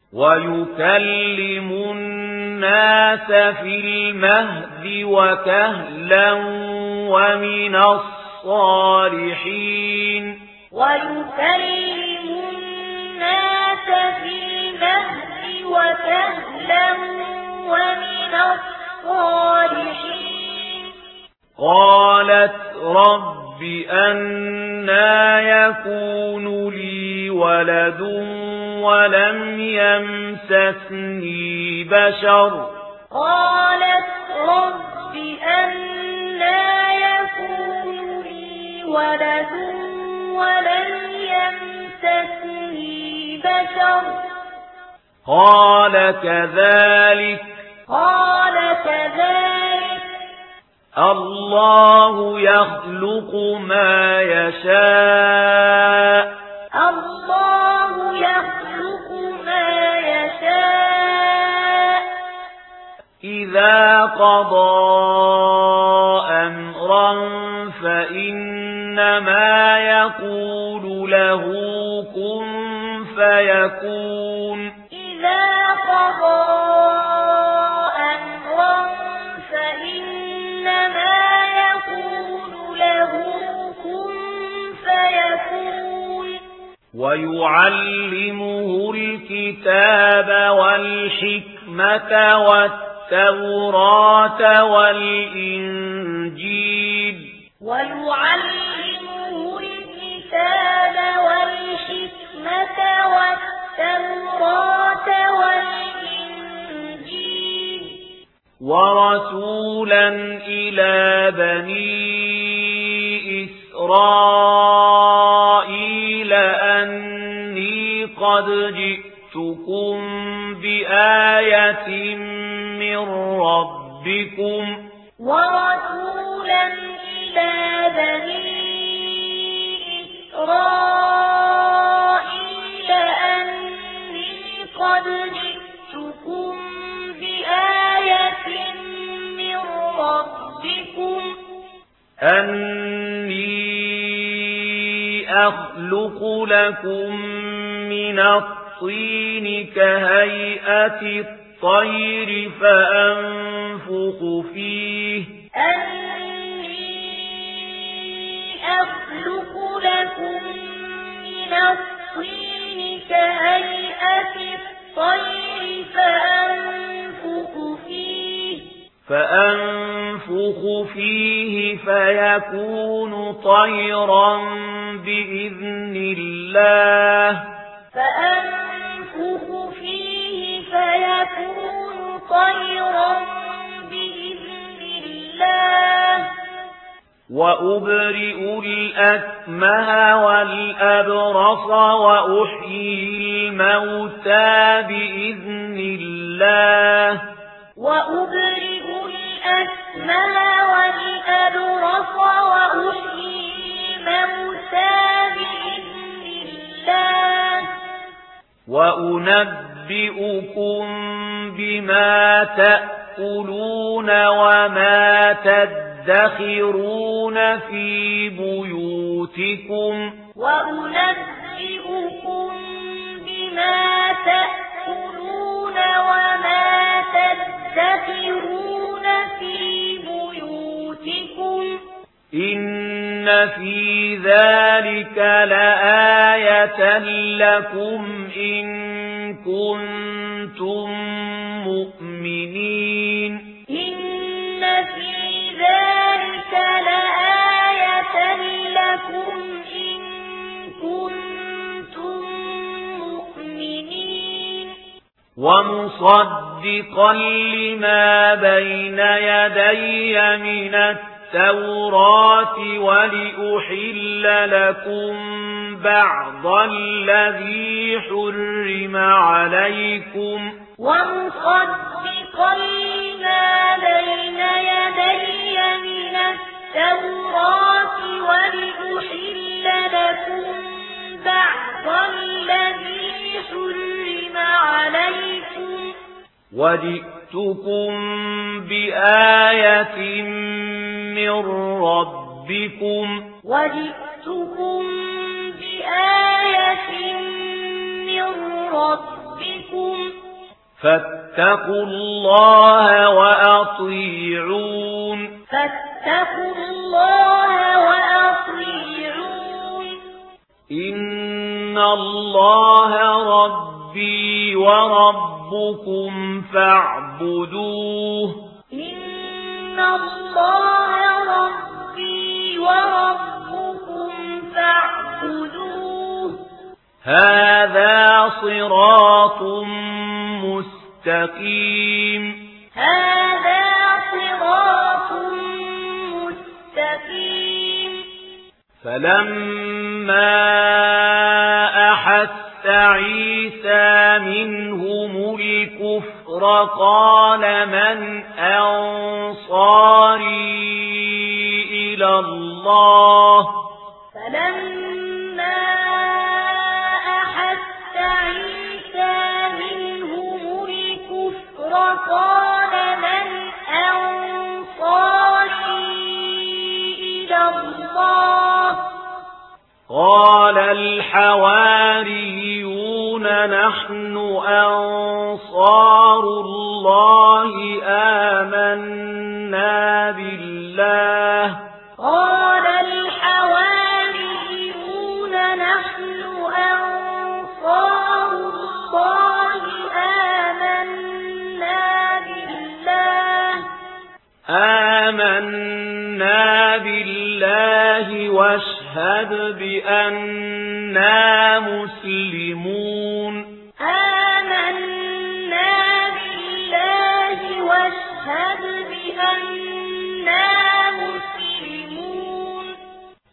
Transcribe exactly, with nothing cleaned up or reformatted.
ويكلم الناس في المهد وكهلا ومن الصالحين ويكلم الناس في المهد وكهلا ومن الصالحين قالت رب أنى يكون لي ولد ولم يمسسني بشر قالت رب أنى يكون لي ولد ولم يمسسني بشر قال كذلك قال كذلك الله يخلق ما يشاء الله يخلق ما يشاء إذا قضى أمرا فإنما يقول له كن فيكون إذا قضى أمرا فإنما يقول له كن فيكون ويعلمه الكتاب والحكمة والتوراة والإنجيل ويعلمه الكتاب والحكمة والتوراة والإنجيل ورسولا إلى بني إسرائيل أني قد جئتكم بآية من ربكم ورسولا إلى بني إسرائيل أني قد جئتكم بآية من ربكم أني أخلق لكم من الطين كهيئة الطير فأنفخ فيه أني أخلق لكم من الطين كهيئة الطير فأنفخ فيه فأنفخ فيه فيكون طيرا بإذن الله فأنفخ فيه فيكون طيرا بإذن الله وأبرئ الأكمه والأبرص وأحيي الموتى بإذن الله وأبرئ الأكمه والأبرص وأحيي الموتى بإذن الله وأنبئكم بما تأكلون وما تدخرون في بيوتكم وأنبئكم بما تأكلون وما تدخرون في بيوتكم إن في ذلك لآية لكم إن كنتم مؤمنين إن في ذلك لآية لكم إن كنتم مؤمنين ومصدقا لما بين يدي من التوراة ولأحل لكم بعض الذي حرم عليكم ومصدقا لما بين يدي من التوراة ولأحل لكم بعض الذي حرم عليكم وجئتكم بآية من ربكم وجئتكم بآية من ربكم ربكم فاتقوا الله وأطيعون فاتقوا الله وأطيعون إن الله ربي وربكم فاعبدوه إن الله ربي وربكم فاعبدوه هذا صراط مستقيم هذا صراط مستقيم فلما أحس عيسى منهم الكفر قال من أنصاري إلى الله فلما أحس عيسى منهم الكفر قال من أنصاري إلى الله قال الحواريون نحن أنصار الله آمنا بالله قال الحواريون نحن أنصار الله آمنا بالله آمنا بالله واشهد بأننا مسلمون